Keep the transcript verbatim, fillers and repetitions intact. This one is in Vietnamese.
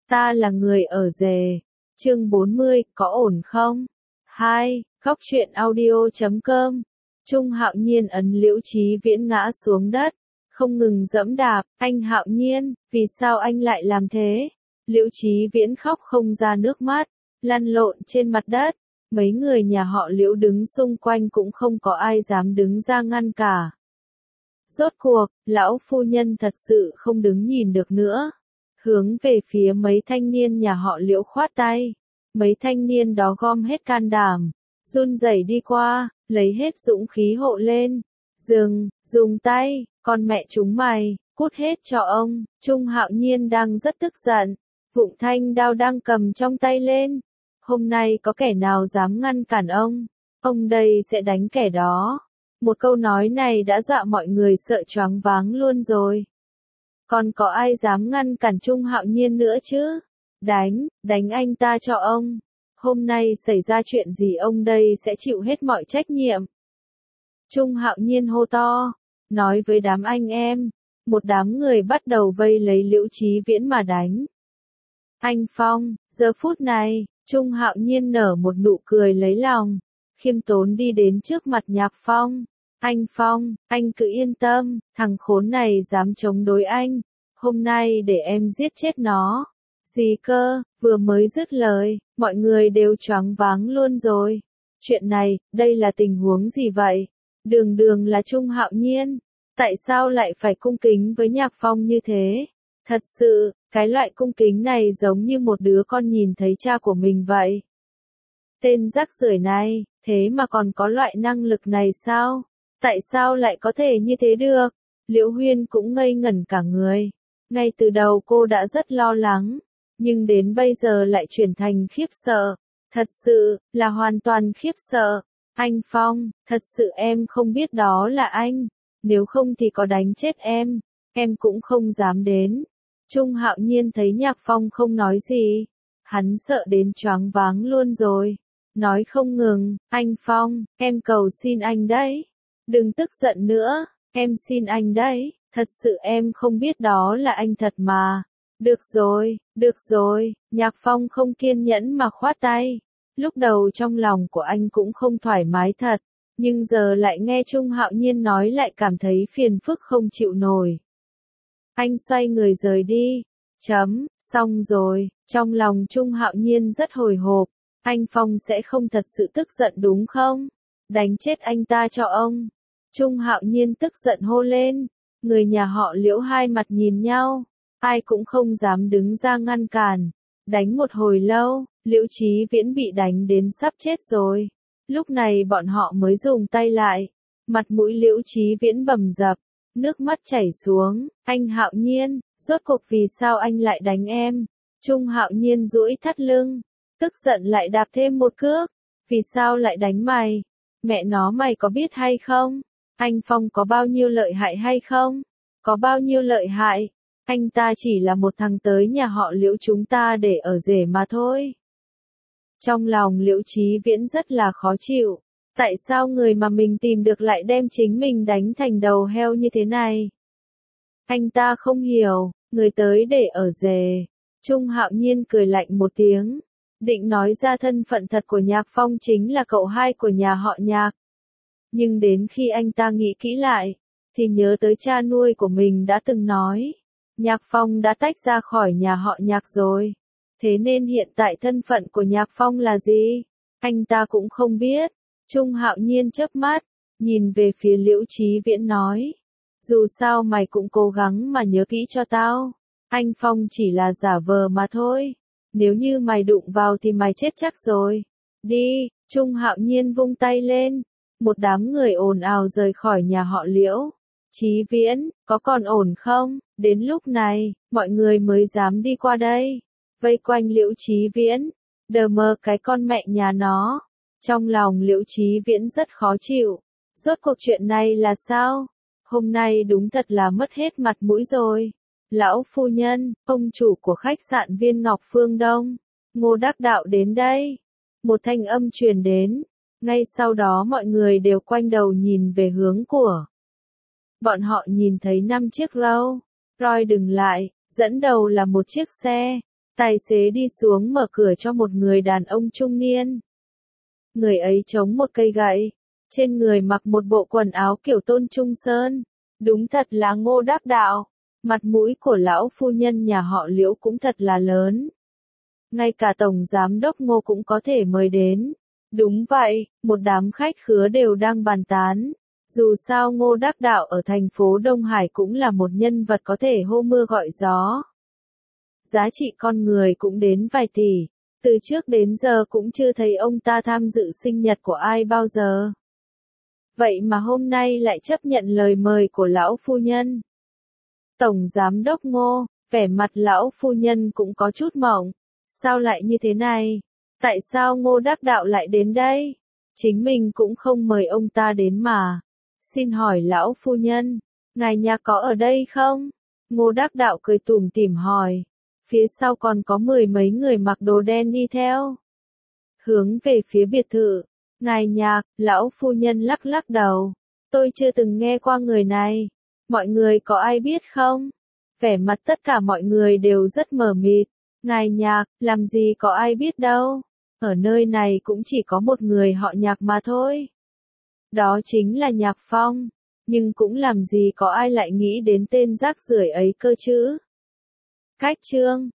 Ta là người ở rể. Chương bốn mươi, có ổn không? hai. Góc truyện audio chấm com. Trung Hạo Nhiên ấn Liễu Chí Viễn ngã xuống đất, không ngừng giẫm đạp. Anh Hạo Nhiên, vì sao anh lại làm thế? Liễu Chí Viễn khóc không ra nước mắt, lăn lộn trên mặt đất. Mấy người nhà họ Liễu đứng xung quanh cũng không có ai dám đứng ra ngăn cả. Rốt cuộc, lão phu nhân thật sự không đứng nhìn được nữa. Hướng về phía mấy thanh niên nhà họ Liễu khoát tay. Mấy thanh niên đó gom hết can đảm, run rẩy đi qua, lấy hết dũng khí hộ lên. Dừng, dùng tay, con mẹ chúng mày, cút hết cho ông. Trung Hạo Nhiên đang rất tức giận, vụng thanh đao đang cầm trong tay lên. Hôm nay có kẻ nào dám ngăn cản ông, ông đây sẽ đánh kẻ đó. Một câu nói này đã dọa mọi người sợ choáng váng luôn rồi. Còn có ai dám ngăn cản Trung Hạo Nhiên nữa chứ? Đánh, đánh anh ta cho ông. Hôm nay xảy ra chuyện gì ông đây sẽ chịu hết mọi trách nhiệm. Trung Hạo Nhiên hô to, nói với đám anh em. Một đám người bắt đầu vây lấy Liễu Chí Viễn mà đánh. Anh Phong, giờ phút này, Trung Hạo Nhiên nở một nụ cười lấy lòng, khiêm tốn đi đến trước mặt Nhạc Phong. Anh Phong, anh cứ yên tâm, thằng khốn này dám chống đối anh. Hôm nay để em giết chết nó. Gì cơ, vừa mới dứt lời, mọi người đều choáng váng luôn rồi. Chuyện này, đây là tình huống gì vậy? Đường đường là Trung Hạo Nhiên, tại sao lại phải cung kính với Nhạc Phong như thế? Thật sự, cái loại cung kính này giống như một đứa con nhìn thấy cha của mình vậy. Tên rác rưởi này, thế mà còn có loại năng lực này sao? Tại sao lại có thể như thế được? Liễu Huyên cũng ngây ngẩn cả người. Ngay từ đầu cô đã rất lo lắng, nhưng đến bây giờ lại chuyển thành khiếp sợ. Thật sự, là hoàn toàn khiếp sợ. Anh Phong, thật sự em không biết đó là anh. Nếu không thì có đánh chết em, em cũng không dám đến. Trung Hạo Nhiên thấy Nhạc Phong không nói gì, hắn sợ đến choáng váng luôn rồi. Nói không ngừng, anh Phong, em cầu xin anh đấy. Đừng tức giận nữa, em xin anh đấy, thật sự em không biết đó là anh thật mà. Được rồi, được rồi, Nhạc Phong không kiên nhẫn mà khoát tay. Lúc đầu trong lòng của anh cũng không thoải mái thật, nhưng giờ lại nghe Trung Hạo Nhiên nói lại cảm thấy phiền phức không chịu nổi. Anh xoay người rời đi. Chấm, xong rồi, trong lòng Trung Hạo Nhiên rất hồi hộp. Anh Phong sẽ không thật sự tức giận đúng không? Đánh chết anh ta cho ông. Trung Hạo Nhiên tức giận hô lên. Người nhà họ Liễu hai mặt nhìn nhau, ai cũng không dám đứng ra ngăn cản. Đánh một hồi lâu, Liễu Chí Viễn bị đánh đến sắp chết rồi. Lúc này bọn họ mới dùng tay lại. Mặt mũi Liễu Chí Viễn bầm dập, nước mắt chảy xuống. Anh Hạo Nhiên, rốt cuộc vì sao anh lại đánh em? Trung Hạo Nhiên duỗi thắt lưng, tức giận lại đạp thêm một cước. Vì sao lại đánh mày? Mẹ nó mày có biết hay không? Anh Phong có bao nhiêu lợi hại hay không? Có bao nhiêu lợi hại? Anh ta chỉ là một thằng tới nhà họ Liễu chúng ta để ở rể mà thôi. Trong lòng Liễu Chí Viễn rất là khó chịu. Tại sao người mà mình tìm được lại đem chính mình đánh thành đầu heo như thế này? Anh ta không hiểu, người tới để ở rể. Trung Hạo Nhiên cười lạnh một tiếng, định nói ra thân phận thật của Nhạc Phong chính là cậu hai của nhà họ Nhạc. Nhưng đến khi anh ta nghĩ kỹ lại, thì nhớ tới cha nuôi của mình đã từng nói, Nhạc Phong đã tách ra khỏi nhà họ Nhạc rồi. Thế nên hiện tại thân phận của Nhạc Phong là gì? Anh ta cũng không biết. Trung Hạo Nhiên chớp mắt, nhìn về phía Liễu Chí Viễn nói. Dù sao mày cũng cố gắng mà nhớ kỹ cho tao. Anh Phong chỉ là giả vờ mà thôi. Nếu như mày đụng vào thì mày chết chắc rồi. Đi, Trung Hạo Nhiên vung tay lên. Một đám người ồn ào rời khỏi nhà họ Liễu. Chí Viễn, có còn ổn không? Đến lúc này, mọi người mới dám đi qua đây. Vây quanh Liễu Chí Viễn. Đờ mờ cái con mẹ nhà nó. Trong lòng Liễu Chí Viễn rất khó chịu. Rốt cuộc chuyện này là sao? Hôm nay đúng thật là mất hết mặt mũi rồi. Lão phu nhân, ông chủ của khách sạn Viên Ngọc Phương Đông, Ngô Đắc Đạo đến đây. Một thanh âm truyền đến. Ngay sau đó mọi người đều quanh đầu nhìn về hướng của. Bọn họ nhìn thấy năm chiếc Rolls Royce dừng lại, dẫn đầu là một chiếc xe Tài xế đi xuống mở cửa cho một người đàn ông trung niên. Người ấy chống một cây gậy, trên người mặc một bộ quần áo kiểu Tôn Trung Sơn. Đúng thật là Ngô Đắc Đạo. Mặt mũi của lão phu nhân nhà họ Liễu cũng thật là lớn. Ngay cả tổng giám đốc Ngô cũng có thể mời đến. Đúng vậy, một đám khách khứa đều đang bàn tán. Dù sao Ngô Đắc Đạo ở thành phố Đông Hải cũng là một nhân vật có thể hô mưa gọi gió. Giá trị con người cũng đến vài tỷ. Từ trước đến giờ cũng chưa thấy ông ta tham dự sinh nhật của ai bao giờ. Vậy mà hôm nay lại chấp nhận lời mời của lão phu nhân. Tổng giám đốc Ngô, vẻ mặt lão phu nhân cũng có chút mộng. Sao lại như thế này? Tại sao Ngô Đắc Đạo lại đến đây? Chính mình cũng không mời ông ta đến mà. Xin hỏi lão phu nhân, ngài nhà có ở đây không? Ngô Đắc Đạo cười tủm tỉm hỏi. Phía sau còn có mười mấy người mặc đồ đen đi theo. Hướng về phía biệt thự. Ngài Nhạc, lão phu nhân lắc lắc đầu. Tôi chưa từng nghe qua người này. Mọi người có ai biết không? Vẻ mặt tất cả mọi người đều rất mờ mịt. Ngài Nhạc, làm gì có ai biết đâu. Ở nơi này cũng chỉ có một người họ Nhạc mà thôi. Đó chính là Nhạc Phong. Nhưng cũng làm gì có ai lại nghĩ đến tên rác rưởi ấy cơ chứ. Cách chương